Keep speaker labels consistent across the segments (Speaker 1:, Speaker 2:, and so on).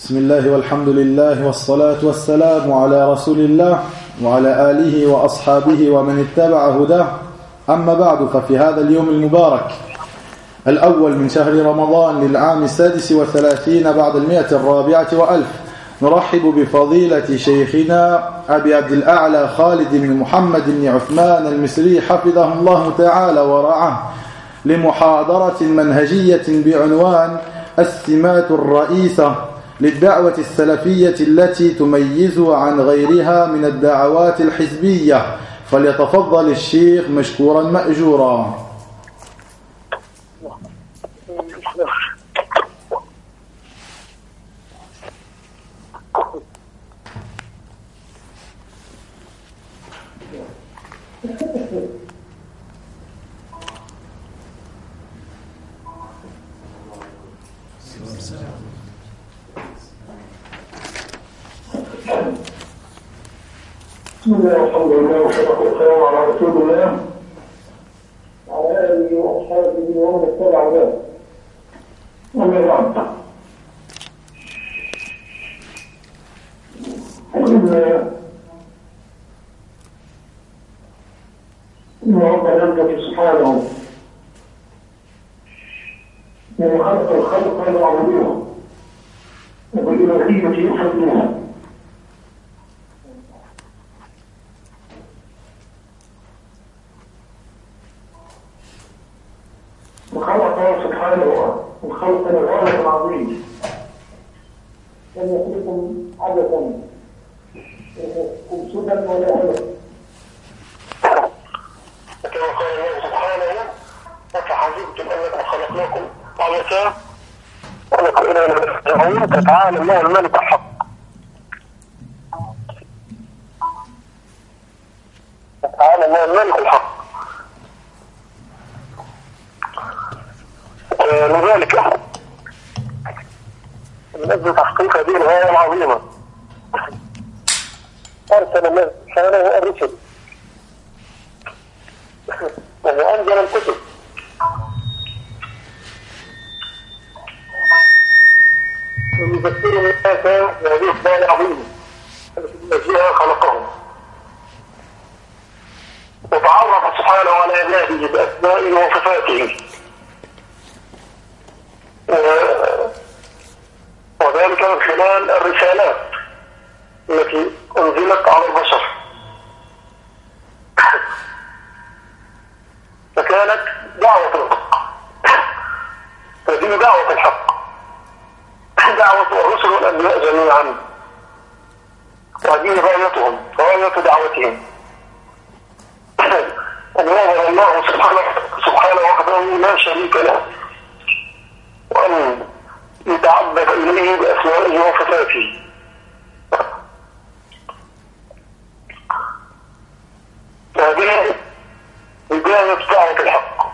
Speaker 1: بسم الله والحمد لله والصلاة والسلام على رسول الله وعلى آله وأصحابه ومن اتبع هداه. أما بعد، ففي هذا اليوم المبارك الأول من شهر رمضان للعام 36 بعد 140 نرحب بفضيلة شيخنا أبي عبد الأعلى خالد بن محمد بن عثمان المصري حفظه الله تعالى ورعاه لمحاضرة منهجية بعنوان السمات الرئيسة للدعوة السلفية التي تميزها عن غيرها من الدعوات الحزبية. فليتفضل الشيخ مشكورا مأجورا.
Speaker 2: بسم الله والحمد لله والصلاة والسلام على رسول الله وعلى آله وأصحابه ومن اتبع هداه. أما بعد، إن ربنا سبحانه من خلق الخلق ليعبدوه وبالإلهية يفردوه. وخلق سبحانه من خلق الغاية العظيم، لم يخلقكم عبثا يخلقكم سدى ولا هدى. كما قال الله سبحانه: أفحسبتم أنكم خلقناكم عبثا وأنكم إلينا لا ترجعون. فتعالى الله الملك الحق، فتعالى الله الملك الحق. لذلك من أجل تحقيق هذه الغاية العظيمة أرسل الله سبحانه الرسل وأنزل الكتب ويذكر الناس بهذه الغاية العظيمة التي من أجلها خلقهم، وتعرف سبحانه على عباده بأسمائه وصفاته، وذلك من خلال الرسالات التي أنزلت على البشر. فكانت دعوة الحق، فدي دعوة الحق، دعوة الرسل والأنبياء جميعا، وهذه غايتهم، غاية دعوتهم أن يعبد الله سبحانه وحده لا شريك له، وأن يتعبد إليه بأسمائه وصفاته. هذه بداية دعوة الحق،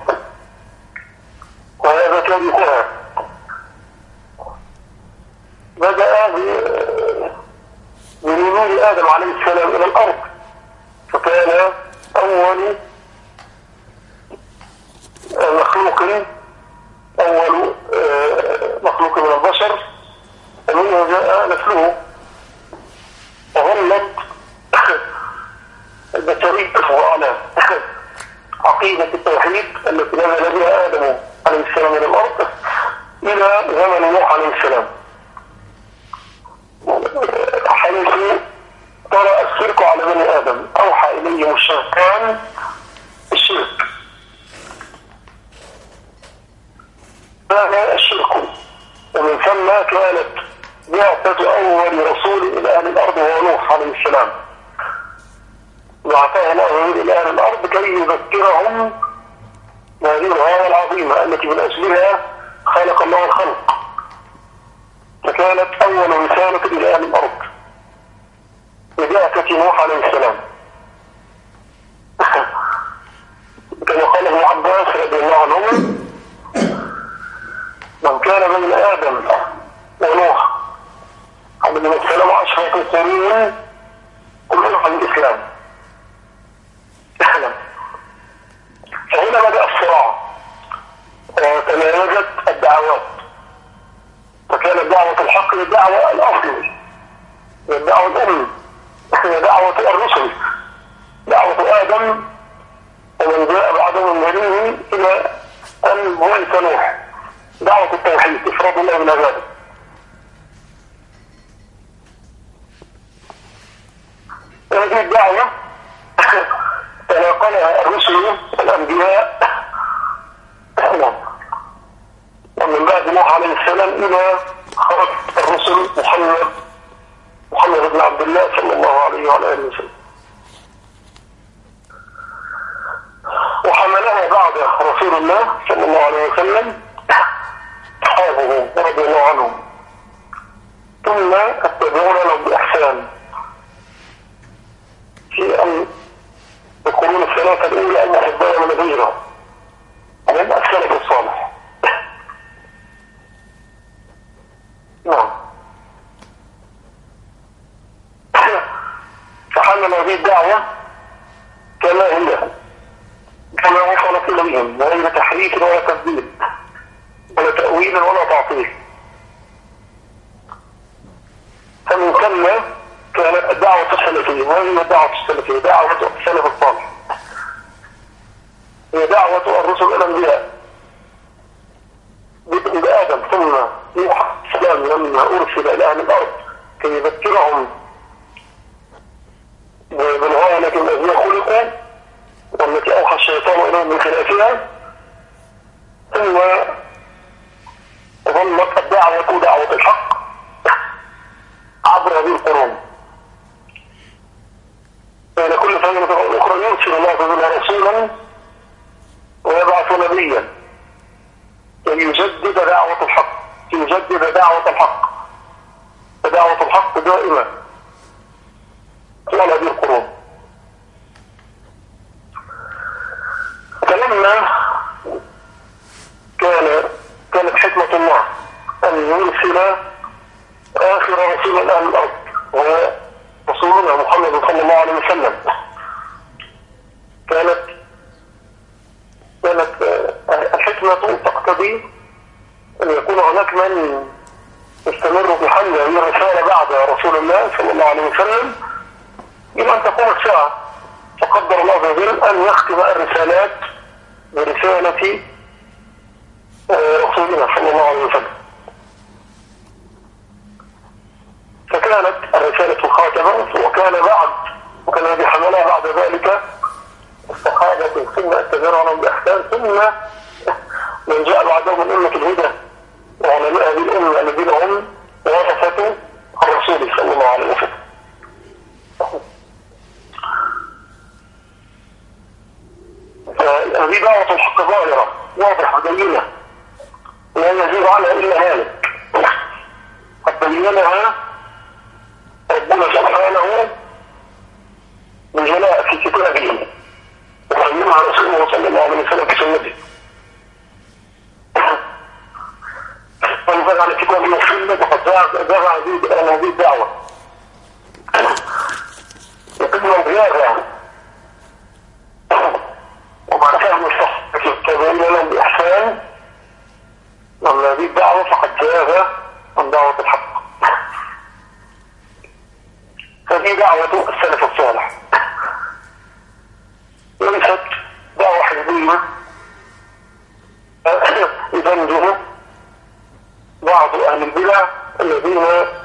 Speaker 2: وهذا تاريخها. بدأ بنزول آدم عليه السلام إلى الأرض، فكان أول مخلوق من البشر، ومنه جاء نسله، وظلت البشرية على عقيدة التوحيد التي نزل بها آدم عليه السلام من الأرض إلى زمن نوح عليه السلام، حيث طرأ الشرك على بني آدم، أوحى إليهم الشيطان الشرك. هذا الشرك، ومن ثم كانت بعثة أول رسول إلى أهل الأرض وهو نوح عليه السلام. بعثه الله إلى أهل الأرض كي يذكرهم بهذه الغاية العظيمة التي من أجلها خلق الله الخلق. فكانت أول رسالة إلى أهل الأرض ببعثة نوح عليه السلام. كما قال ابن عباس رضي الله عنهما: من كان بين آدم ونوح عليه السلام 10 سنين كلهم عن الإسلام. فهنا بدأ الصراع وتميزت الدعوات، فكان كانت دعوة الحق هي الدعوة الأفضل، هي الدعوة الأم، هي دعوة الرسل، دعوة آدم ومن جاء بعده من بنيه إلى أن بعث نوح، دعوة التوحيد، إفراد الله بالعبادة. هذه الدعوة تناقلها الرسل الأنبياء ومن بعد نوح عليه السلام إلى خرج الرسل محمد بن عبد الله صلى الله عليه وعلى آله وسلم، وحملها بعد رسول الله صلى الله عليه وسلم أصحابه رضي الله عنهم، ثم اتبعون لهم بإحسان في أن القرون الثلاثة الأولى أن أحبها من غيرها هم السلف الصالح. نعم. فحمل هذه الدعوة كما هي، كما وصلت إليهم، غير تحريف ولا تبديل ولا تأويل ولا تعطيل. فمن ثم كانت الدعوة السلفية، هذه الدعوة السلفية دعوة السلف الصالح، هي دعوة الرسل الأنبياء بدء بآدم ثم نوح السلام لما أرسل إلى أهل الأرض كي يذكرهم بالغاية التي من أجلها خلقوا والتي أوحى الشيطان إليهم من خلافها، ثم ظلت الدعوة دعوة الحق عبر هذه القرون. بين كل فترة الأخرى يرسل الله تعالى رسولا ويبعث نبيا ليجدد دعوة الحق، يجدد دعوة الحق، فدعوة الحق دائما طوال هذه القرون. فلما كانت حكمة الله أن يرسل آخر رسول أهل الأرض وهو رسولنا محمد صلى الله عليه وسلم، كانت الحكمة تقتضي أن يكون هناك من يستمر بحمل هذه الرسالة بعد رسول الله صلى الله عليه وسلم إلى أن تقوم الساعة، فقدر الله عز وجل أن يختم الرسالات برسالة رسولنا صلى الله عليه وسلم. فكانت الرسالة الخاتمة، وكان الذي حملها بعد ذلك الصحابة ثم اتبعهم بإحسان، ثم من جاء بعدهم من أمة الهدى وعلماء هذه الأمة الذين هم ورثة الرسول صلى الله عليه وسلم. فهذه دعوة الحق ظاهرة واضحة بينة لا يزيد عنها إلا هالك، قد بينها ربنا سبحانه بجلاء في كتابه وعلمها رسوله صلى الله عليه وسلم في سنته، ونزل على كتابه والسنة وقد زرع هذه الدعوة وقدم انقيادها ومع فهم الصح تبين لهم بإحسان أن هذه الدعوة فقد جاز عن دعوة الحق. فهذه دعوة السلف الصالح، ليست دعوة حزبية يدندن بعض أهل البدع الذين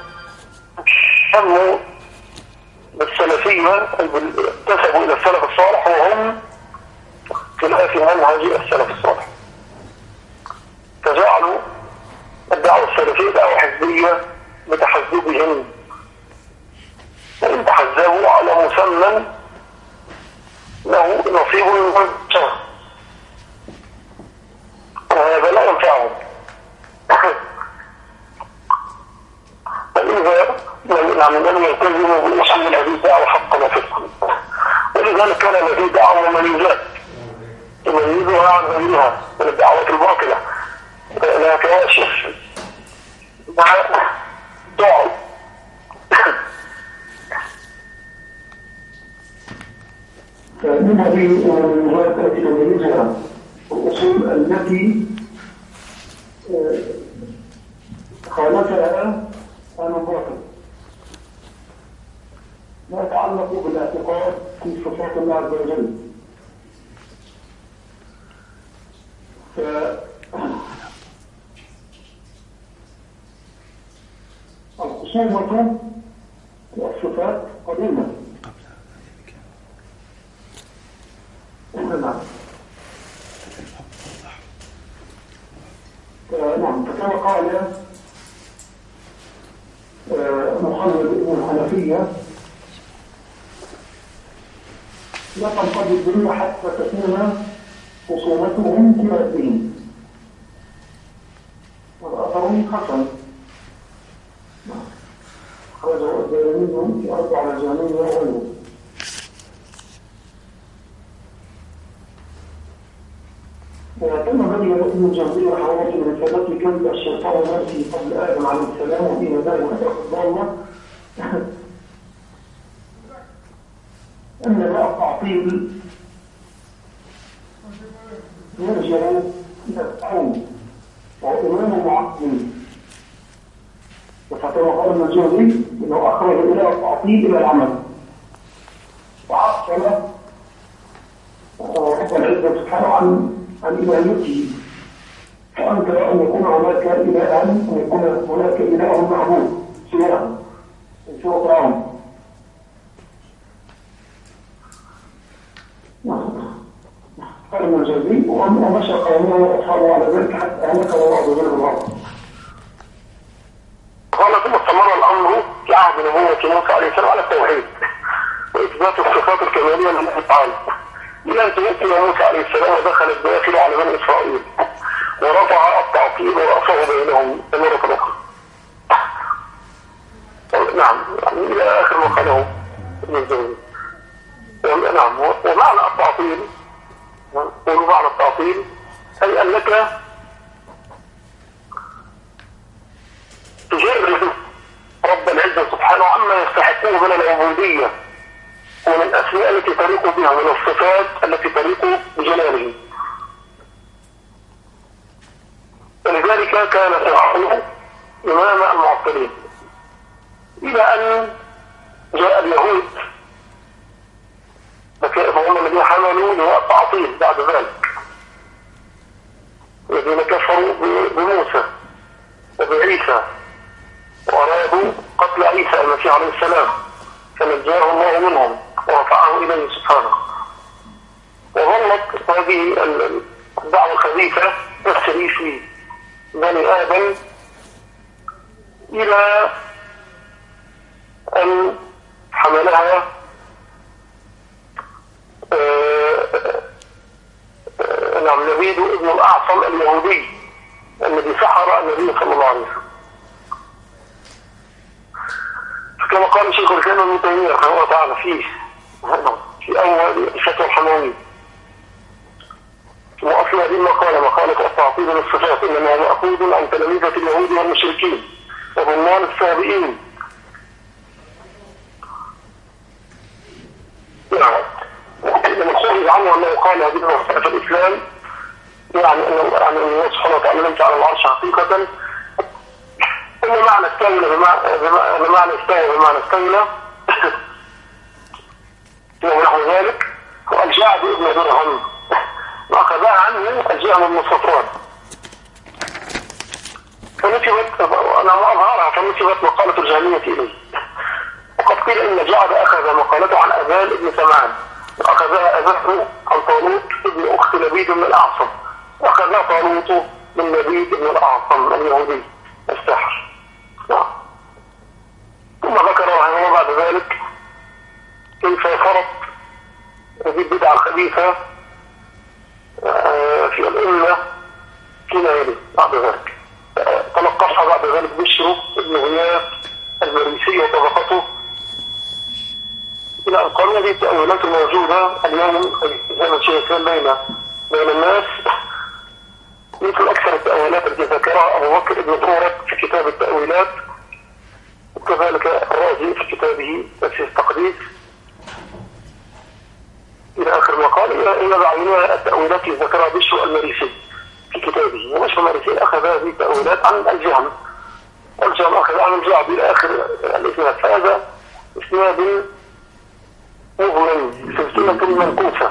Speaker 2: سموا بالسلفية انتسبوا إلى السلف الصالح وهم خلاف منهج السلف الصالح، فجعلوا الدعوة السلفية دعوة حزبية بتحزبهم، وإن تحزبوا على مسمى له نصيب من الشر، وهذا لا ينفعهم. فإذا لم يلتزموا بأصول هذه الدعوة حقا وفقا، ولذلك كان هذه دعوة مميزات تميزها عن غيرها من الدعوات الباطلة، لها كواشف مع دعوة
Speaker 3: من هذه المهمات التي نميزها الأصول التي خالفها جاء أهل الباطل ما يتعلق بالاعتقاد في صفات الله عز وجل. فالخصومة والصفات قديمة. نعم. فكما قال محمد بن الحنفية لا تنقضي الدنيا حتى تكون خصومتهم كما الدين. والأثر حسن خرجه الدارمي في 4 مجامين وغيره. وكما بين ابن الجوزي رحمه الله من ثبات كذب الشيطان نفسه قبل آدم عليه السلام وفي ذلك الضالة أن لا التعطيل يرجع إلى التعويل وهو إمام معطل. وفكما قال ابن الجوزي أنه أخرج إلى التعطيل إلى العمل وعطل رب العزة سبحانه عن إلهيته. فأنكر أن يكون هناك إله أن يكون هناك إله معبود سواه سوى طعام. قال ابن الجوزي ومشى قومه وأصحابه على ذلك حتى أهلك الله عز وجل بالأرض.
Speaker 2: قال ثم استمر الأمر في عهد نبوة موسى عليه السلام على التوحيد وإثبات الصفات الكمالية لله تعالى إلى أن توفي موسى عليه السلام ودخل الداخل على بني إسرائيل ورفع التعطيل ورأسه بينهم مرة أخرى. نعم إلى آخر ما قاله ابن الجوزي. نعم. ومعنى التعطيل ومعنى التعطيل أي أنك تجرد رب العزة سبحانه عما يستحقه من العبودية ومن الأسماء التي تليق بها من الصفات التي تليق بجلاله. ولذلك كان فرعون إمام المعطلين إلى أن جاء اليهود فهم الذين حملوا لواء التعطيل بعد ذلك الذين كفروا بموسى وبعيسى وأرادوا قتل عيسى المسيح عليه السلام فنجاه الله منهم ورفعه إليه سبحانه. وظلت هذه الدعوة الخبيثة تسري في بني آدم إلى أن حملها نعم لبيد ابن الأعصم اليهودي الذي سحر النبي صلى الله عليه وسلم. فكما قال شيخ الإسلام ابن تيمية رحمه الله تعالى في أول الفتوى الحموية وأصل هذه مقالة التعطيل للصفات إنما مأخوذ عن تلاميذة اليهود والمشركين وضمان السابقين. نعم. لما خرج عنه أنه قال هذه المسألة في الإسلام يعني أن الله سبحانه وتعالى لم على العرش حقيقة إن معنى استولى بمعنى استولى ونحو ذلك والجعد ابن درهم وأخذها عنه الجهم بن صفوان فنسبت أنا أظهرها فنسبت مقالة الجهمية إليه. وقد قيل إن جعد أخذ مقالته عن أبان ابن سمعان وأخذها أباه عن طالوت ابن أخت لبيد بن الأعصم وأخذها طالوت من لبيد بن الأعصم اليهودي الساحر. ثم ذكر رحمه الله بعد ذلك كيف فرض هذه البدعة الخبيثة في الأمة فيما يلي بعد ذلك. تلقفها بعد ذلك بشر ابن غياث المريسي وطبقته إلى أن قالوا هذه التأويلات الموجودة اليوم زي ما شايفين بين الناس مثل أكثر التأويلات التي ذكرها أبو بكر ابن طورق في كتاب التأويلات وكذلك الرازي في كتابه تفسير التقديس إلى آخر مقال إلى بعينها التأويلات التي ذكرها بشر المريسي في كتابه. وبشر المريسي أخذ هذه التأويلات عن الجهم والجامع أخذ عن الجعد إلى آخر الإسناد. فهذا إسناد مغمن، سلسلة منكوسة.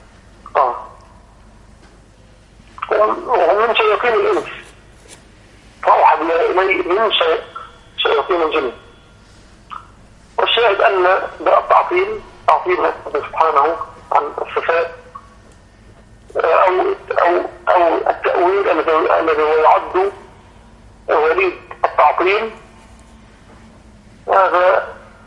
Speaker 2: وهم من شياطين الإنس، فأوحد إليه من شياطين الجن. والشاهد أن ده التعطيل سبحانه عن الصفات أو التأويل الذي هو يعد وليد التعطيل، هذا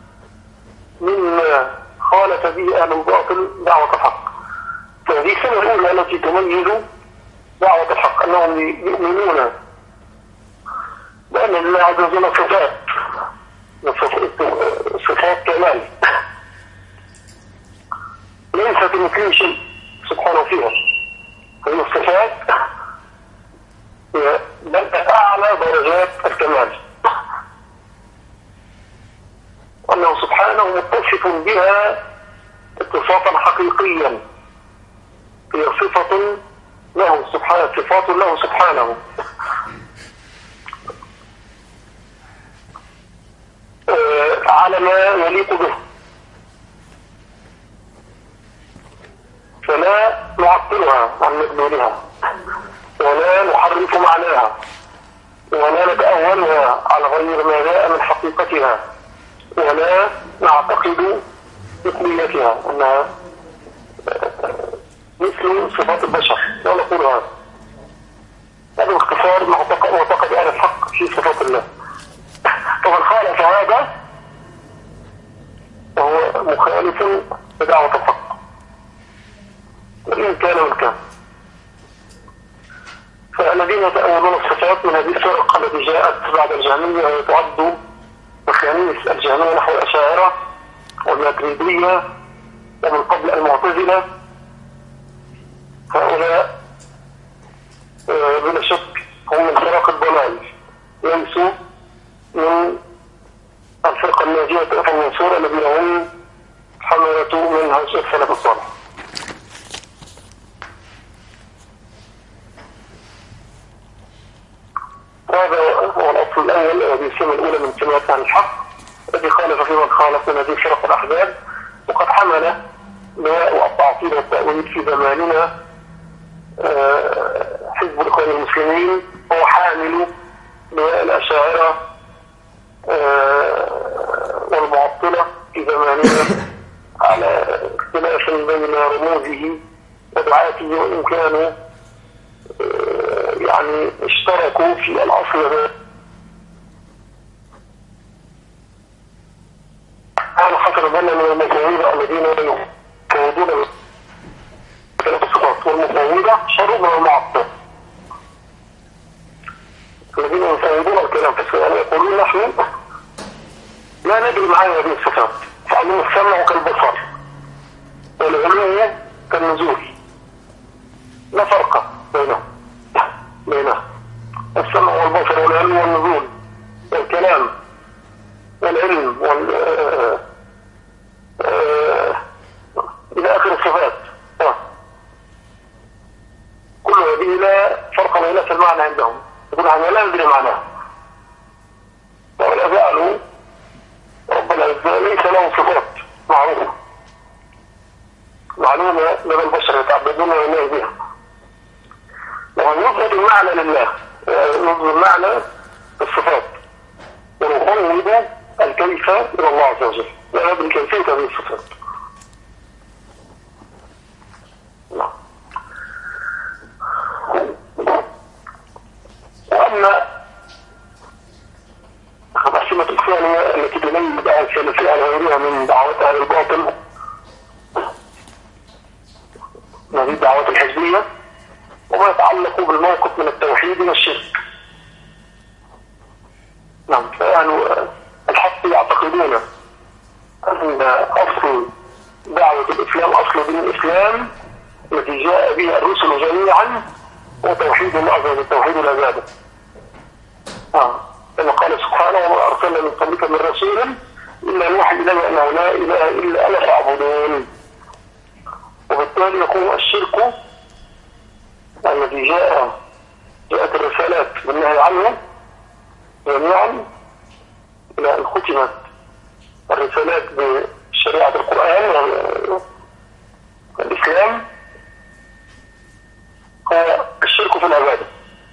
Speaker 2: مما خالف به أهل الباطل دعوة الحق. فهذه السنة الأولى التي تميز دعوة الحق أنهم يؤمنون بأن الله عز وجل صفات كمال ليست مثل شيء سبحانه فيها. هذه الصفات بل أعلى درجات الكمال، وأنه سبحانه متصف بها اتصافا حقيقيا. هي صفة له سبحانه، صفات له سبحانه، على ما يليق به، فلا نعطلها عن مدلولها ولا نحرف معناها ولا نتأولها على غير ما جاء من حقيقتها ولا نعتقد مثليتها أنها مثل صفات البشر، لا نقول هذا. هذا باختصار معتقد أهل الحق في صفات الله. فمن خالف هذا فهو مخالف بدعوة الحق وإن كان من كان. فالذين يتأولون الصفات من هذه الفرق التي جاءت بعد الجهمية وتعد مخانيث الجهمية نحو الأشاعرة والماتريدية ومن قبل المعتزلة، هؤلاء بلا شك هم من فرق الضلال، ليسوا من الفرقة الناجية المنصورة الذين هم حملة منهج السلف الصالح. هذا هو الأصل الأول، هذه السمة الأولى من سمات عن الحق الذي خالف في من خالف من هذه الفرق الأحزاب. وقد حمل لواء التعطيل والتأويل في زماننا حزب الإخوان المسلمين، هو حامل لواء الأشاعرة والمعطلة في زماننا على اختلاف بين رموزه ودعاته، وإن كانوا يعني اشتركوا في الأصل هذا. أنا حسب ظن من المفوضة الذين يفوضون الصفات، والمفوضة شر من المعطل الذين يفوضون الكلام في السؤال يقولون نحن لا ندري معاني هذه الصفات، فعلم السمع كالبصر والعلو كالنزول، لا فرق بينهم السمع والبصر والعلم والنزول والكلام والعلم إلى آخر الصفات، كل هذه لا فرق بينها في المعنى عندهم، يقول احنا لا ندري معناها. ولا زالوا رب العزة ليس له صفات معلومة لدى البشر يتعبدون لله بها. ومن يثبت المعنى لله نظر المعنى الصفات ونفوض الكيف إلى الله عز وجل، لا ندري كيفية هذه الصفات. وأما الأسمة الثانية التي تميز دعوة السلفية عن غيرها من دعوات أهل الباطل، هذه الدعوات الحزبية وما يتعلق بالموقف من التوحيد والشرك. نعم، فأهل الحق يعتقدون أن أصل دعوة الإسلام أصل دين الإسلام التي جاء بها الرسل جميعا هو توحيد الله عز وجل، توحيد العبادة. كما قال سبحانه وما أرسلنا من قبلك من رسول إلا نوحي إليه أنه لا إله إلا أنا فاعبدون. وبالتالي يكون الشرك الذي جاءت الرسالات بالنهي عنه جميعا إلى أن ختمت الرسالات بشريعة القرآن والإسلام هو الشرك في العبادة،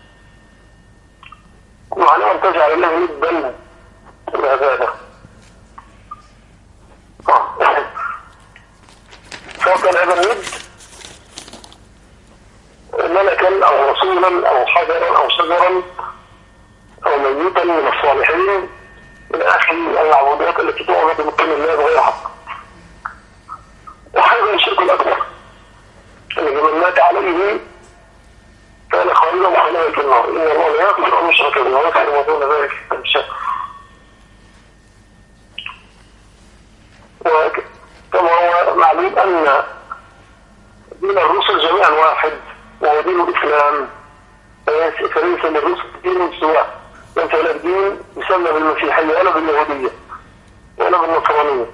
Speaker 2: ومعنى أن تجعل الله ندا في العبادة، سواء كان هذا الند ملكا أو رسولا أو حجرا أو شجرا أو ميتا من الصالحين من آخر المعبودات التي تعبد من دون الله بغير حق. وهذا الشرك الأكبر الذي من مات عليه كان خالدا مخلدا في النار، إن الله لا يغفر أن يشرك به ويغفر ما دون ذلك لمن يشاء. وكما هو معلوم أن دين الرسل جميعا واحد وهو دين الإسلام، فليس للرسل دين سواء، ليس له دين يسمى بالمسيحية ولا باليهودية ولا بالنصرانية،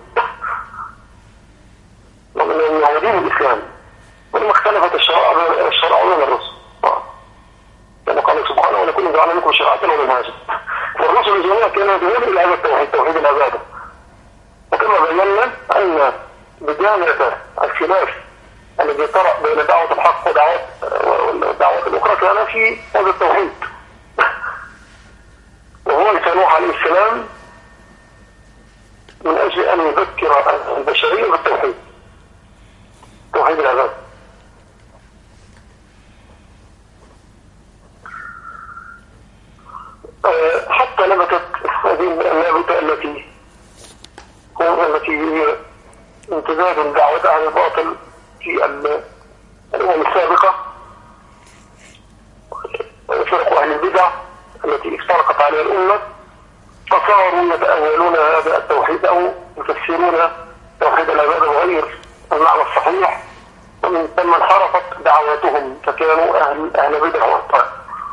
Speaker 2: ومن هو دين الإسلام، ولما اختلفت الشرائع بين الرسل، كما قال سبحانه ولكل جعلنا منكم شريعة ومنهاجا. فالرسل جميعا كانوا يدعون إلى هذا التوحيد، توحيد العبادة. وكما بينا أن بداية الخلاف الذي طرأ بين دعوة الحق والدعوة الأخرى كان في هذا التوحيد، وهو نوح عليه السلام من أجل أن يذكر البشرية بالتوحيد، توحيد العبادة. حتى نبتت هذه النابتة التي هي امتداد دعوة أهل الباطل في الأمم السابقة، فرق أهل البدع التي افترقت عليها الأمة، فصاروا يتأولون هذا التوحيد أو يفسرون توحيد العبادة بغير المعنى الصحيح، ومن ثم انحرفت دعواتهم فكانوا أهل بدع وأخطاء.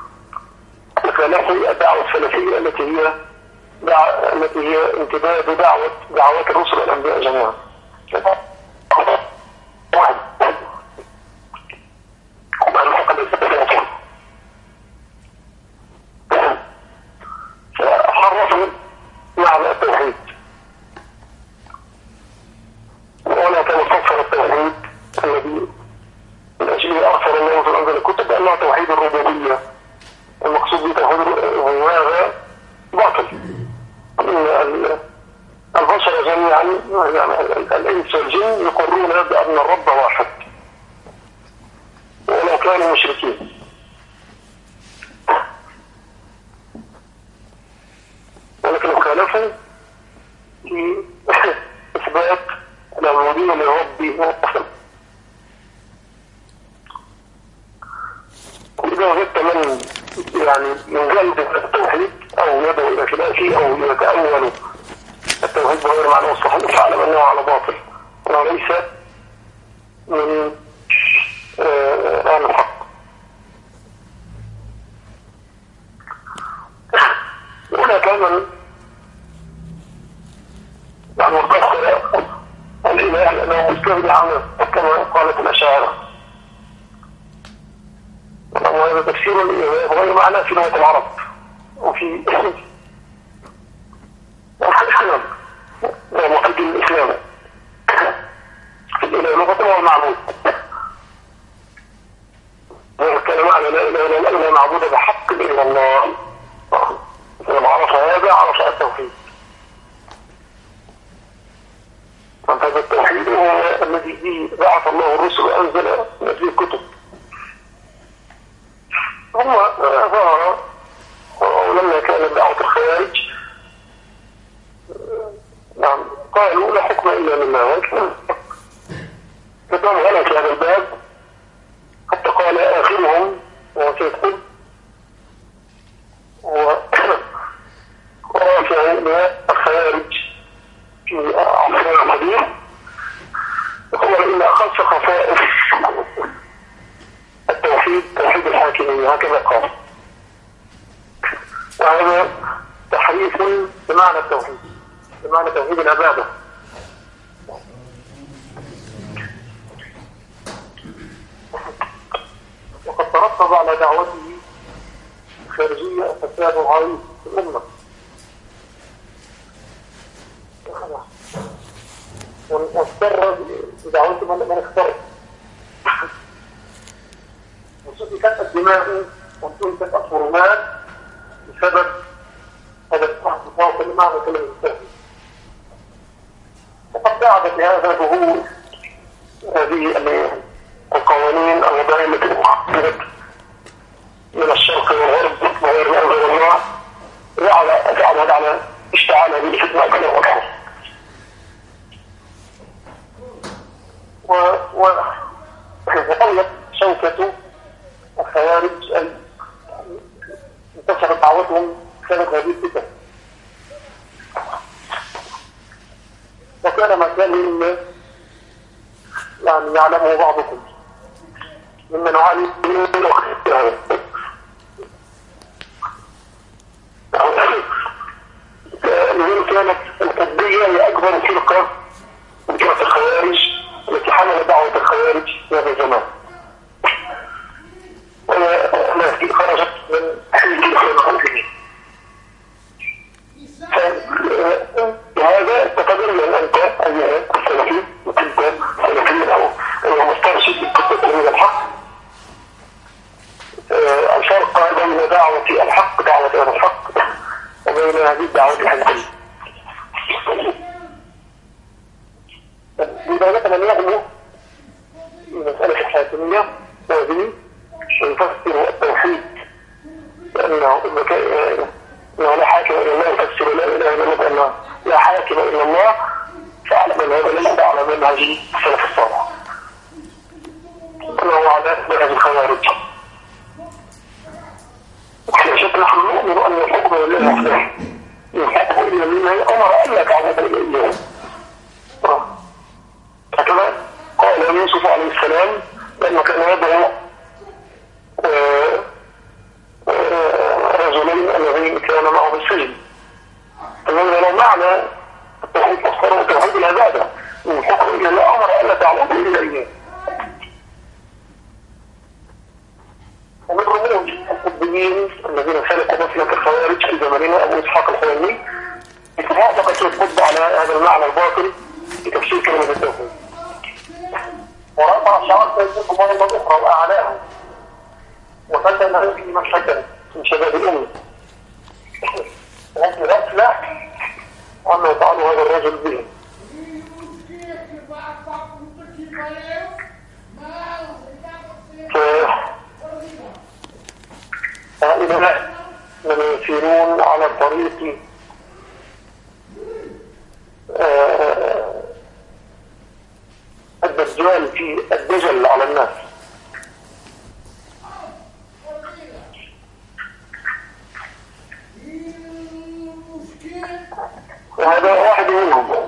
Speaker 2: فنحي الدعوة السلفية التي هي امتداد دعوات الرسل والأنبياء جميعا. فحرفوا معنى التوحيد، ولا كان فسر التوحيد الذي من أجله أرسل الله في الأنزل الكتب بأنه توحيد الربوبية. المقصود بتوحيد هذا باطل. البشر جميعا يعني الإنس والجن يقرون بأن الرب واحد ولو كانوا مشركين، ولكن خالفوا في إثبات العبودية لرب واحد. وإذا وجدت من جلد التوحيد أو يدعو إلى خلافه أو يتأول التوحيد بغير معنى الصحيح، فاعلم أنه على باطل وليس من أهل الحق. هناك من وقصر الإله لأنه مستغني عنه كما قالت الأشاعرة، وهذا تفسير بغير معنى في لغة العرب وفي مقدم الإسلام في الإله لغة هو المعبود، وكان معنى لا إله إلا الله معبود بحق إلا الله. فلما عرف هذا عرف التوحيد. فهذا التوحيد هو الذي به بعث الله الرسل وأنزل هذه الكتب. هو ظهر ولما كانت دعوة الخوارج قالوا لا حكم إلا لله، فتم غلط هذا الباب حتى قال آخرهم وسيدخل ورافعوا الخوارج في عصرنا الحديث يقول إن أخص خصائص التوحيد توحيد الحاكمية، هكذا قال. وهذا تحريف بمعنى التوحيد، بمعنى توحيد العبادة. وقد ترتب على دعوته الخارجية فساد عريض في الأمة. دعوتهم من اخترت وسفكت الدماء وانتهكت الحرمات بسبب هذا التفاوت اللي معنى كلمة التوحيد. وقد دعت لهذا ظهور هذه القوانين الوضعية التي أخذت من الشرق والغرب وغير ما أنزل الله جعل هذا على اشتعال هذه الفتنة أكثر وأكثر. وقلت شوكة الخوارج أن انتشرت دعوتهم كانت هذه الفتنة. وكان ما كان يعني يعلمه بعضكم مما نعاني من وقتها. كانت القطبية هي أكبر فرقة من فرق الخوارج التي حملت دعوة الخوارج في هذا الزمان. والتي خرجت من حزب المسلمين. فهذا تتبين أنت أيها السلفي وكنت سلفي أو مسترشد من الحق. الفرق بين دعوة الحق دعوة أهل الحق وبين هذه الدعوة الحزبية. لذلك من يغلو مسألة الحاكمية هذه يفسر التوحيد لأنه لا حاكم إلا الله يفسر لا إله إلا الله بأنه لا حاكم إلا الله فأعلم أن هذا ليس على منهج السلف الصالح أنه على منهج الخوارج. وكذلك نحن نؤمن أن الحكم لله وحده الحكم إلا لله أمر أن لا تعبد إلا إياه. هكذا قال يوسف عليه السلام لما كان يدعو رجلين الذين كان معه بالسجن. فماذا لو معنى التوحيد أصدره توحيد العبادة من حكم إلا لا أمر أن لا تعبد إلا إياه. ومن رموز القطبيين الذين سلكوا مسلك الخوارج في زماننا أبو إسحاق الحويني اتفاقت القطب على هذا المعنى الباطل في تفسير كلمة التوحيد. ورفع شعار سيدكم مرة أخرى وأعلاه وفتن هذه مشهدا من شباب الأمة. وفي غفلة عما يفعل هذا الرجل به. هؤلاء من يسيرون على طريق الدجال في الدجل على الناس. وهذا واحد منهم.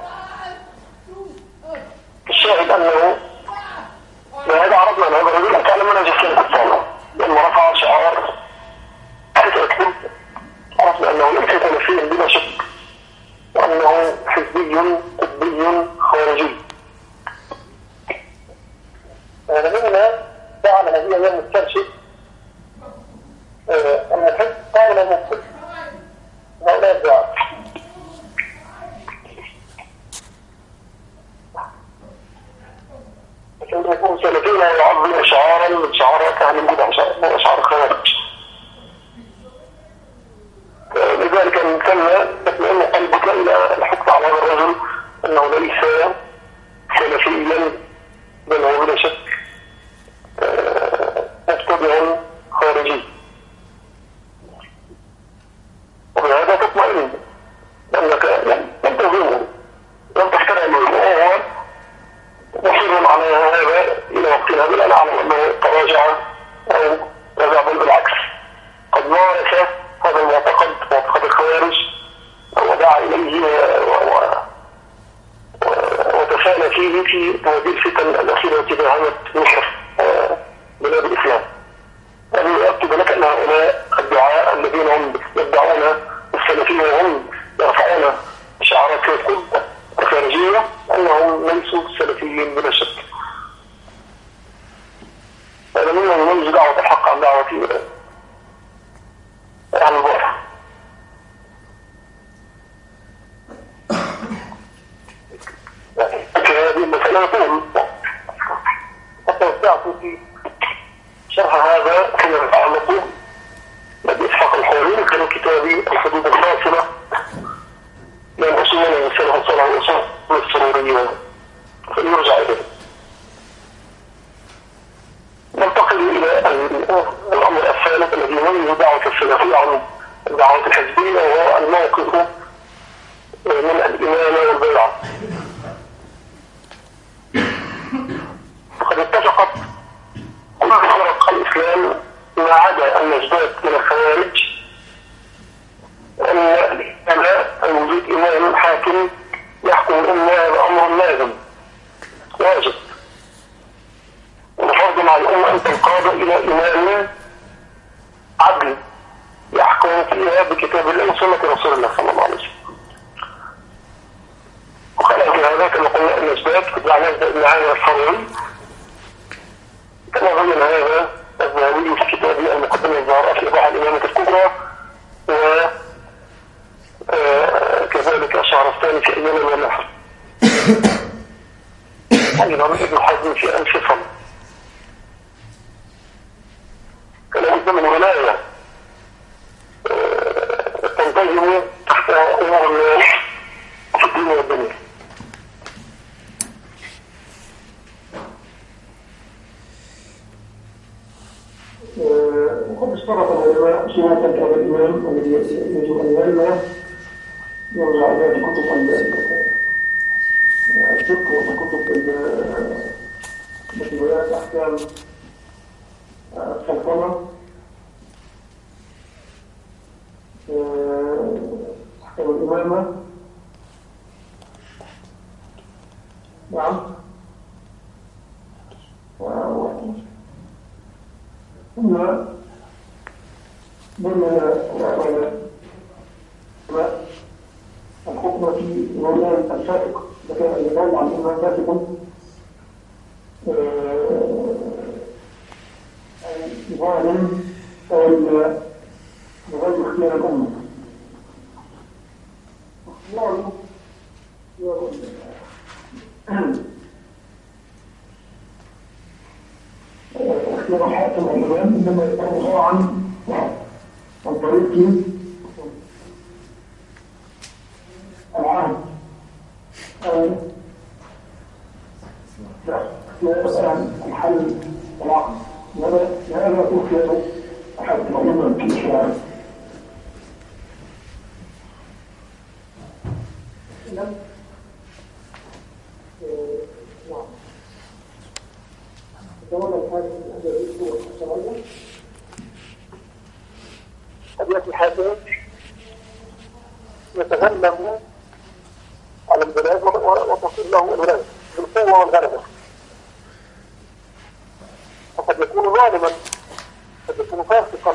Speaker 2: الشاهد أنه وهذا عرضنا أن هذا الرجل كان منهج السلف الصالح لما رفع شعار حتى أكتب عرفنا أنه ليس سلفيا بلا شك وأنه حزبي قطبي خارجي. لماذا جعل هذه أيام الترشد أن الحزب قابل المفقد هؤلاء الدعاء. لكن يكون سلفين يعظم شعارا من شعارات أهل البدع وشعار الخوارج. لذلك نتمنى تطمئن قلبك إلى الحكم على هذا الرجل أنه ليس سلفيا بل هو بلا شك متبع خارجي. وبهذا تطمئن لأنك لم تظلمه لم تحترمه وهو مصر على هذا إلى وقتنا هذا. لا نعلم أنه تراجع أو رجع بل بالعكس قد مارس هذا المعتقد معتقد الخوارج ودعا إليه وتفانى فيه في هذه الفتن الأخيرة التي داهمت مصر بلاد الإسلام. يعني أكتب لك أن هؤلاء الدعاء الذين هم يدعون السلفية وهم يرفعون شعارات القطب الخارجية أنهم ليسوا سلفيين بلا شك. هذا منهم يميز دعوة الحق عن دعوة عن الباطل. هذه المسألة يقول بدأت في شرح هذا فيما يتعلق بإسحاق الحوالين كان كتابي الحدود الفاصلة بين أصول الإنسان الصلاة والأصول السرورية فيرجع إليه. ننتقل إلى الأمر الثالث الذي يميز دعوة السلفية عن الدعوة الحزبية وهو الموقف من الإمامة والبيعة. فقد اتفقت كل فرق الإسلام ما عدا النجدات من الخوارج أن وجود إمام حاكم يحكم الأمة هذا أمر لازم واجب، وفرض على الأمة أن تنقاد إلى إمام عدل يحكم فيها بكتاب الله وسنة رسول الله صلى الله عليه وسلم. وخلق في هذا كما قلنا النجدات جعلنا ابن عامر الحروري كما بين هذا الذهبي في كتابه المقدمة الظاهرة في إيضاح الإمامة الكبرى، وكذلك الشهرستاني في أيام والنحر، أيضا ابن حزم في الفصل. كلام من الولاية تنتظم تحت أمور الناس في الدين والدنيا.
Speaker 3: وقد اشترط العلماء صورة الإمام الذي يجب أن يرجع إلى كتب الفقه وكتب مجموعات أحكام السلطنة، أحكام الإمامة. نعم. ثم بيننا الحكم في مولانا الفاسق إذا كان يقال عن الإمام فاسق ظالم أو بغير اختيار الأمة. اختيار حاكم الإمام إنما يقال عن طريق العهد أو الحل العقد. هذا أخذ أحد الأمم في الشارع. نعم.
Speaker 2: أبيات الحاكم يتغلب على البلاد وتصير له الولاية بالقوة والغلبة، فقد يكون ظالما، قد يكون فاسقا،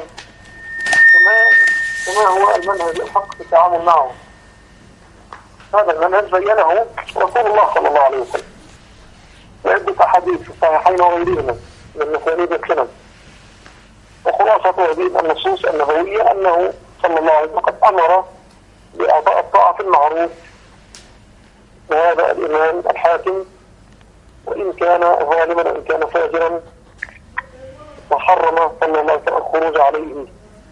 Speaker 2: كما هو المنهج الحق في التعامل معه. هذا المنهج بينه رسول الله صلى الله عليه وسلم وعدة أحاديث في الصحيحين وغيرهما من مسانيد السنن. وخلاصة هذه النصوص النبوية أنه صلى الله عليه وسلم قد أمر بإعطاء الطاعة في المعروف وهذا الإمام الحاكم وإن كان ظالما وإن كان فاجرا، وحرم صلى الله عليه وسلم الخروج عليه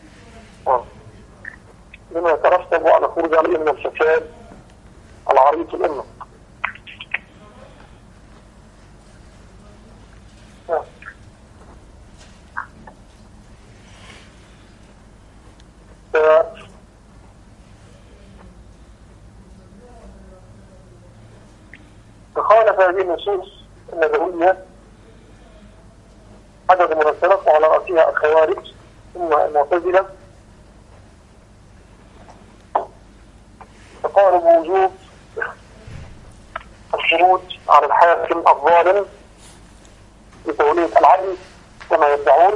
Speaker 2: لما يترتب على الخروج عليه من الفساد العريض الأمة. فخالف هذه النصوص النبوية عدد مرتبط وعلى رأسها الخوارج ثم المعتزلة، فقالوا بوجوب الخروج على الحاكم الظالم بتولية العدل كما يدعون،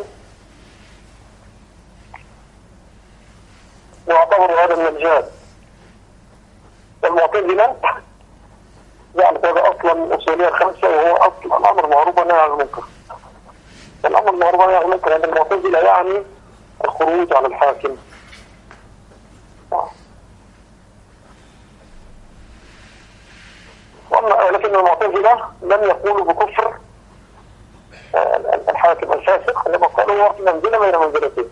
Speaker 2: واعتبروا هذا من الجهاد. والمعتزلة يعني هذا أصلا من أصولية الخمسة وهو أصل الأمر معروف والنهي عن المنكر. الأمر معروف والنهي عن المنكر هذا المعتزلة يعني الخروج على الحاكم. لكن المعتزلة لم يقولوا بكفر الحاكم الفاسق لما قالوا هو في منزلة بين منزلتين.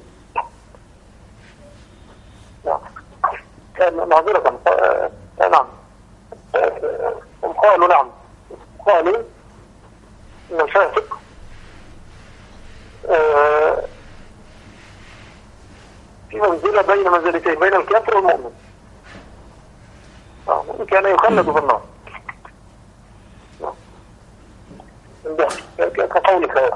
Speaker 2: نعم معذرة. نعم قالوا نعم قالوا إن الفاسق في منزلة بين منزلتين بين الكافر والمؤمن، وإن كان يخلد في النار كقولك.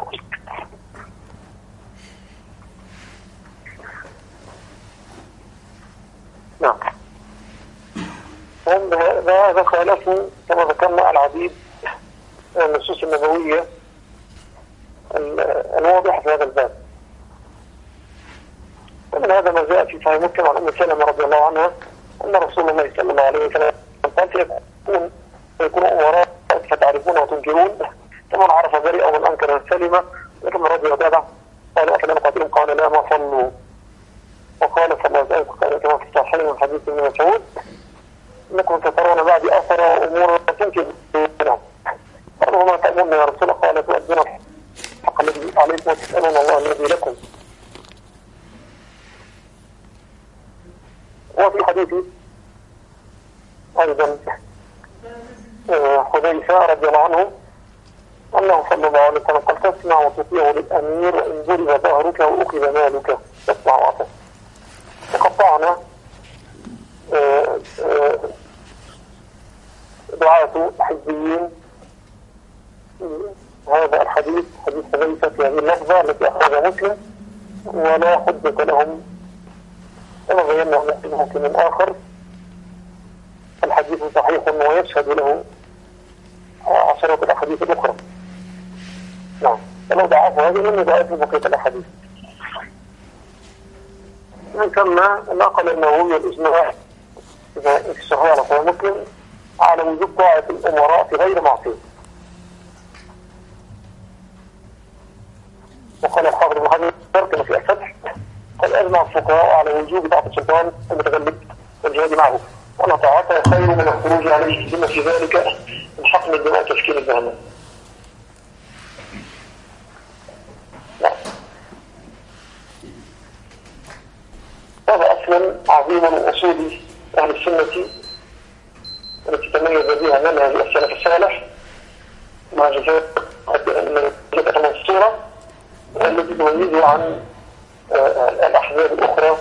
Speaker 2: نعم هم هذا خالفوا كما ذكرنا العديد من النصوص النبوية الواضحة في هذا الباب. ومن هذا ما جاء في صحيح مسلم عن أم سلمة رضي الله عنها أن رسول الله صلى الله عليه وسلم قال سيكون أمراء فتعرفون وتنكرون، فمن عرف بريء ومن أنكر سلمة. لكن رضي الله عنه قال أفلا نقاتلهم؟ قال لا ما صلوا. وقال صلى الله عليه وسلم كما في الصحيح من حديث ابن مسعود إنكم سترون بعد أثر أمور تنكرون. قالوا وما تأمرون يا رسول الله؟ قال تؤدون الحق الذي عليكم وتسألون الله الذي لكم. وفي حديث أيضا حذيفة رضي الله عنه أنه صلى الله عليه وسلم قال تسمع وتطيع للأمير وإن ضرب ظهرك وأخذ مالك تسمع وأطع. وقطعنا دعاة حزبيين هذا الحديث حديث حذيفة في هذه اللفظة التي أخرجها مسلم ولا حجة لهم، كما بينا في من آخر الحديث صحيح ويشهد له عشرات الأحاديث الأخرى. نعم فلو ضعف هذه من ضعف بقية الأحاديث. من ثم نقل النووي الإجماع في الصحيح على صحيح مسلم على وجوب طاعة الأمراء في غير معصية. وقال الحافظ بن حجر كما في الفتح قد أجمع الفقهاء على وجوب طاعة السلطان المتغلب والجهاد معه، وأن طاعته خير من الخروج عليه بما في ذلك من حقن الدماء وتشكيل الجهنم. هذا أصل عظيم من أصول أهل السنة التي تميز بها منهج السلف الصالح مع جزاء المنصورة التي تميزه عن الأحزاب الأخرى،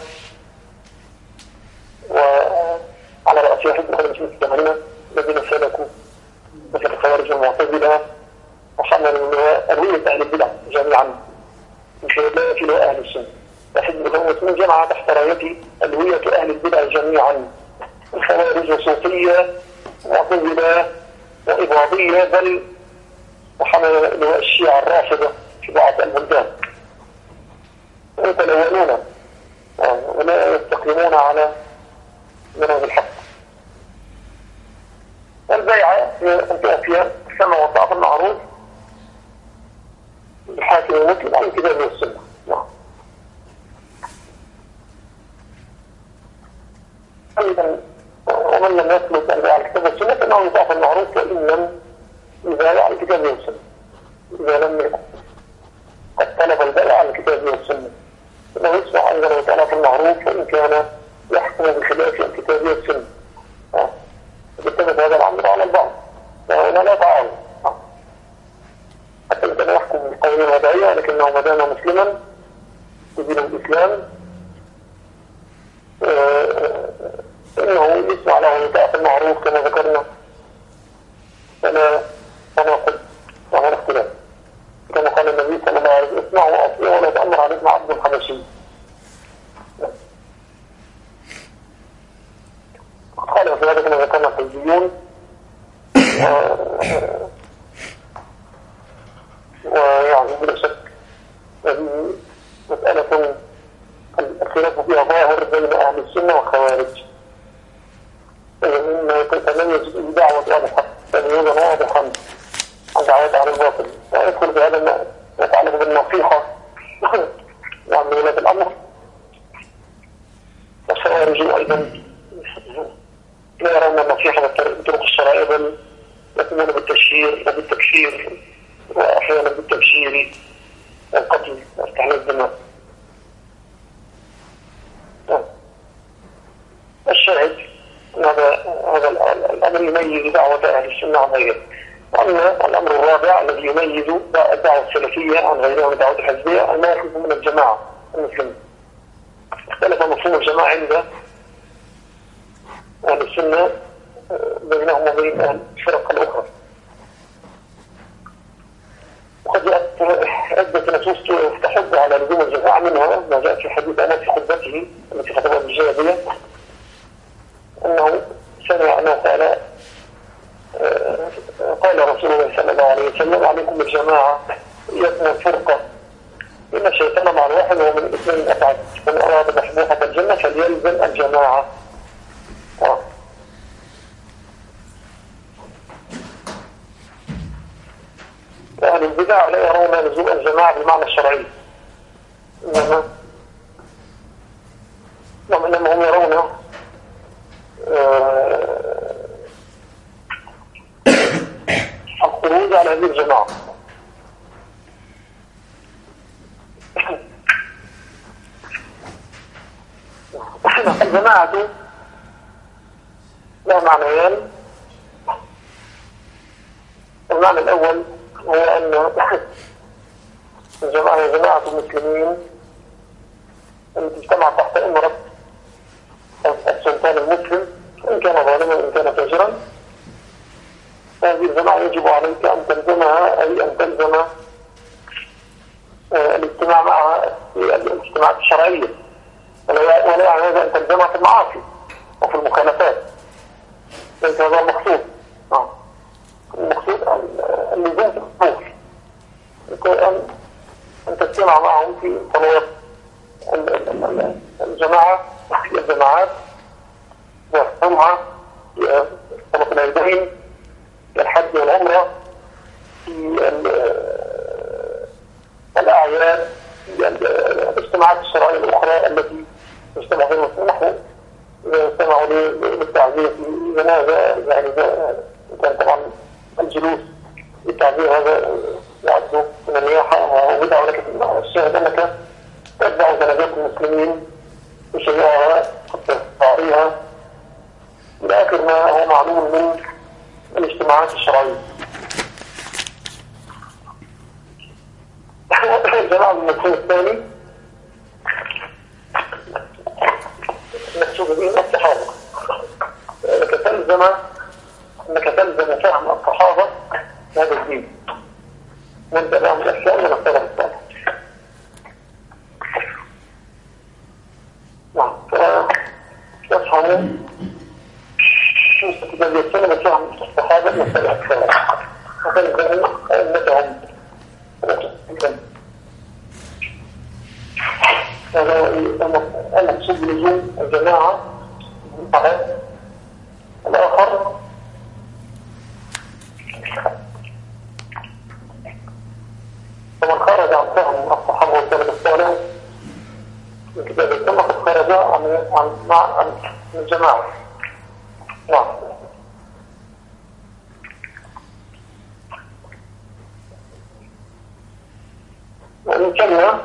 Speaker 2: وعلى رأسها حزب الخليفة المسلمين الثمانية الذين سلكوا مثل الخوارج والمعتزلة وحملوا ألوية أهل البدع جميعا من خلاف أهل السنة. فحزب الخليفة المسلمين جمع تحت رايته ألوية أهل البدع جميعا، الخوارج وصوفية ومعتزلة وإباضية، بل وحملوا الشيعة الرافضة في بعض البلدان، ويتلونون ولا يستقيمون على منهج الحق. البيعة أن تأتي السمع والطاعة بالمعروف بالحاكم المسلم على الكتاب والسنة. أيضا ومن لم يسلك البيعة على الكتاب والسنة فإنه يطاع بالمعروف وإن لم يبايع على الكتاب والسنة، إذا لم يكن قد طلب البيعة على الكتاب والسنة إنه يسمع أيضا ويطاع بالمعروف وإن كان يحكم بخلاف الكتاب والسنة. يتبت هذا الأمر على البعض وهنا لا تعاون، حتى إن كان يحكم بالقوانين الوضعية لكنه ما دام مسلما بدين الإسلام إنه يسمع له ويطاع بالمعروف كما ذكرنا، فلا تناقض ولا اختلاف، كما قال النبي صلى الله عليه وسلم اسمعوا وأطيعوا ولا تأمر عليكم عبد حبشي. قال في هذا كما ذكرنا الحزبيون ويعني بلا شك هذه مسألة الخلاف فيها ظاهر بين أهل السنة والخوارج، مما يتميز بدعوة أهل الحق تمييزا واضحا عن دعوة أهل الباطل، ويدخل في هذا ما يتعلق بالنصيحة وعن ولاة الأمر. والخوارج أيضا لا يرون النصيحة بطرق الشرعية بل يقومون بالتشهير وبالتكفير وأحيانا بالتبشير والقتل واستحلال الدماء. الشاهد هذا الأمر يميز دعوة أهل السنة عن غيره. وأما الأمر الرابع الذي يميز الدعوة السلفية عن غيرها من الدعوة الحزبية الموقف من الجماعة المسلمة. اختلف مفهوم الجماعة عند أهل السنة بينهم وبين الفرق الأخرى. وقد جاءت عدة نصوص تحض على لزوم الجماعة، منها ما جاء في حديث أنس في خطبته التي خطبها بالجابية أنه سمع أنه قال رسول الله صلى الله عليه وسلم: عليكم بالجماعة إياكم الفرقة إن الشيطان مع الواحد ومن الاثنين أبعد، من أراد محبوحة الجنة فليلزم الجماعة. أهل البدع لا يرون لزوم الجماعة بالمعنى الشرعي، إنما هم يرون الخروج على هذه الجماعة. الجماعة لها معنيان. المعنى الأول هو أن الجماعة هي جماعة المسلمين التي اجتمعت تحت أمرة السلطان المسلم، إن كان ظالما وإن كان فاجرا. هذه الجماعة يجب عليك أن تلزمها، أي أن تلزم الاجتماع معها في الاجتماعات الشرعية، ولا يعني هذا أن تلزمها في المعاصي وفي المخالفات. ليس هذا المقصود. المقصود اللزوم في الحضور، أن تجتمع معهم في صلوات الجماعة، في الجماعات، في الجمعة، في صلاة العيدين، في الحج والعمرة، في الأعياد، في الاجتماعات الشرعية الأخرى التي يجتمع فيها المسلمين. إذا اجتمعوا للتعزية في جنازة، يعني كان طبعا الجلوس للتعزية هذا يعد من النياحة، وبدعوا لك الشاهد أنك تتبع جنازات المسلمين وشيئها وتعطيها إلى آخر ما هو معلوم من الاجتماعات الشرعية. الجماعة من المفهوم الثاني مكتوب به الصحابة، أنك تلزم فهم الصحابة هذا الدين وانت بقى من الأشياء من السلف الصالح. نعم، فيفهموا يتكلم فهم الصحابة من السلف الصالح وتلزموا أئمتهم. هذا المقصود بلزوم الجماعة. الآخر ومن خرج عن فهم الصحابة والسلف الصالح من كتاب السنة قد خرج عن الجماعة. نعم. وإن كنا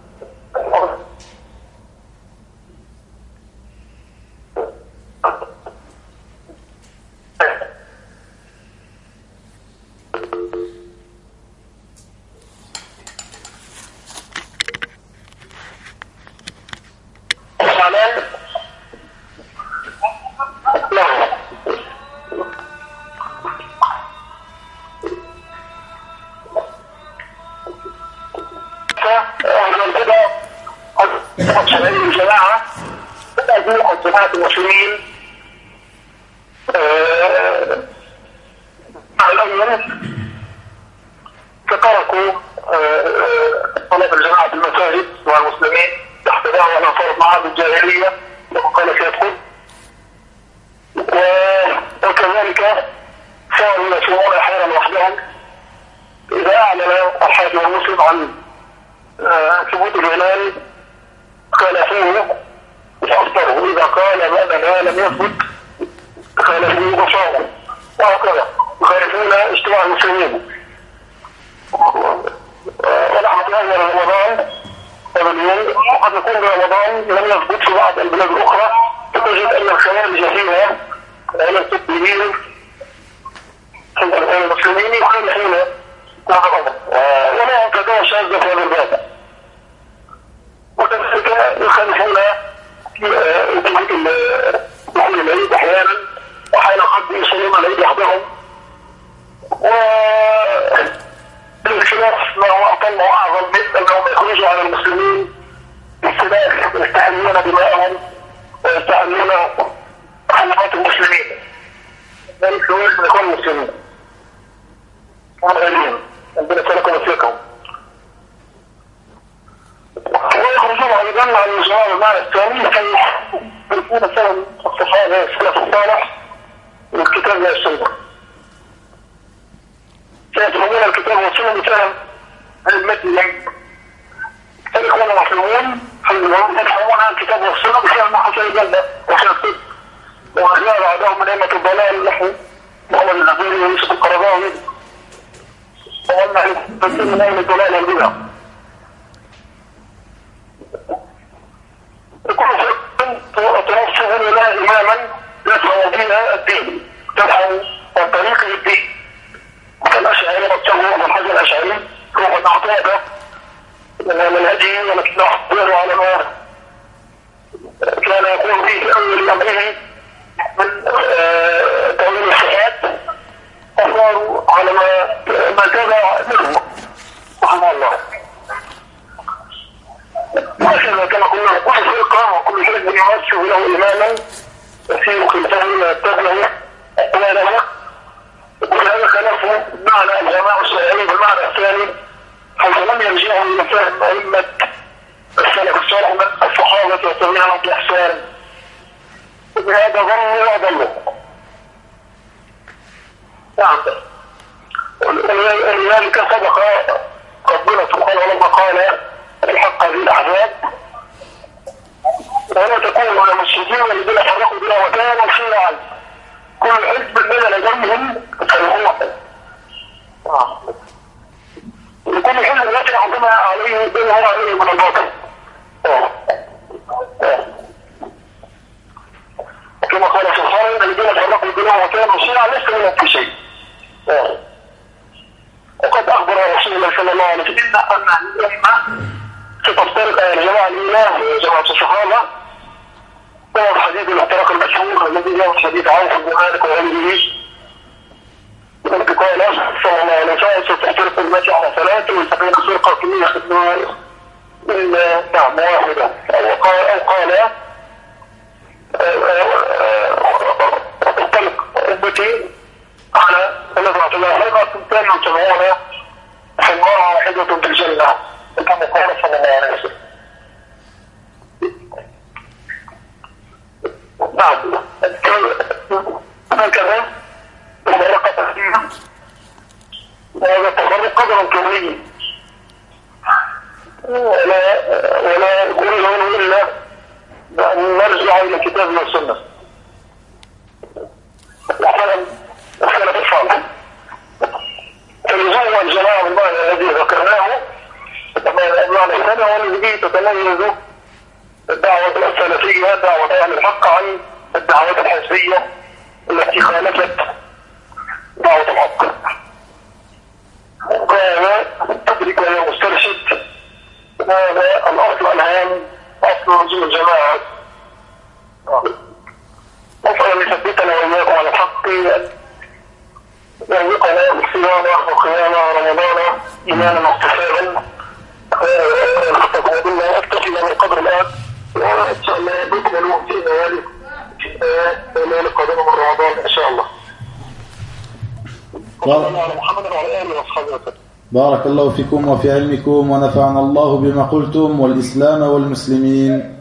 Speaker 2: جماعة المسلمين مع الأول فتركوا طلب الجماعة في المساجد والمسلمين تحت دعوة نصارى معاد الجاهلية وقال سيدخل، وكذلك صاروا يسمعون أحيانا وحدهم إذا أعلن الحاج والمسلم عن ثبوت الهلال خالفوه وأفطروا، إذا قال بأن الهلال لم يثبت خالفوه وصاموا، وهكذا يخالفون اجتماع المسلمين. ونحن في أول رمضان وقد يكون رمضان لم يثبت في بعض البلاد الأخرى، فتجد أن الخوارج فيها على التكبير في المسلمين يخالفون هذا الأمر ولا فتوى شاذة في هذا الباب، وكذلك يخالفون في دخول العيد أحيانا، وأحيانا قد يصلون العيد وحدهم، والخلاف ما هو أقل وأعظم من أنهم يخرجوا على المسلمين بالسلاح ويستحلون دماءهم ويستحلون حلقات المسلمين، ذلك خوارج من إخوان المسلمين والغالين عندنا سلكوا مسلكهم، ويخرجون أيضا عن المسلمين المعنى الثاني كي يكون سبب الصحابة السلف الصالح والكتاب والسنة، سيتبعون الكتاب والسنة بفهم المتن. الإخوان المسلمون يتبعون الكتاب والسنة بفهم ما حصل الجنة وحصل الصدق، وجاء بعدهم من أئمة الضلال نحو محمد النبيل ويوسف القرضاوي وقلنا التفسير من أئمة الضلال والبدع. كل فرقة تنصب لله إماما يدعو بها الدين، تدعو عن طريق الدين، كالأشعري والتوبة والحجر الأشعري روح المعطوبة من الهدي، ولكن أحضر على ما كان يقول به في أول أمره من تأويل الصفات، أصاروا على ما تابع منه رحمه الله. وهكذا كما قلنا كل فرقة وكل حزب يمثل له إماما يسير خلفه ويتبعه أقواله، وهذا خلافه معنى الجماعة الشرعية بالمعنى الثاني، حيث لم يرجعوا إلى فهم أئمة السلف الصالح من الصحابة والتابعين بإحسان، وبهذا ظلوا وضلوا. نعم، ولذلك سبق ربنا سبحانه لما قال الحق هذه الأحزاب ولا تكونوا على المشركين والذين فرقوا بنا وكانوا شيعا كل حزب من لديهم فرقوه، لكل حزب التي عظمها عليه بينهم عليه من الباطل، كما قال سبحانه الذين فرقوا بنا وكانوا شيعا ليس منهم في شيء. وقد أخبر رسول الله صلى الله عليه وسلم أن الأمة ستفترق الجماعة الإله جماعة الصحابة، وهو الحديث الاحتراق المشهور الذي جاء في حديث عوف بن مالك وغيره، وذلك قال صلى الله عليه وسلم ستفترق المسيح على ثلاثة وستكون فرقة كلية إلا نعم واحدة، أو قال تفترق أمتي على 13 فرقة ثانية وسبعون حمارة واحدة في الجنة كما قال صلى الله عليه وسلم. نعم، هكذا تفرقت فيها، وهذا التفرق قدرا كوني ولا يكون منه إلا أن نرجع إلى الكتاب والسنة وحالا الصالح. فلزوم الجماعة بالمعنى الذي ذكرناه المعنى الثاني هو الذي تتميز الدعوة السلفية دعوة أهل الحق عن الدعوات الحزبية التي خالفت دعوة الحق. وكان تدرك يا مسترشد هذا الأصل الهام، أصل نزول الجماعة، نسأل أن يثبتنا وإياكم على الحق، يرزقنا الصيام وقيام رمضان إيمانا واحتسابا. أكتفي من قدر الآن، وإن شاء الله نكمل في ليالي القادمة من رمضان إن شاء الله. محمد وعلى آله وأصحابه وسلم.
Speaker 1: بارك الله فيكم وفي علمكم، ونفعنا الله بما قلتم والإسلام والمسلمين.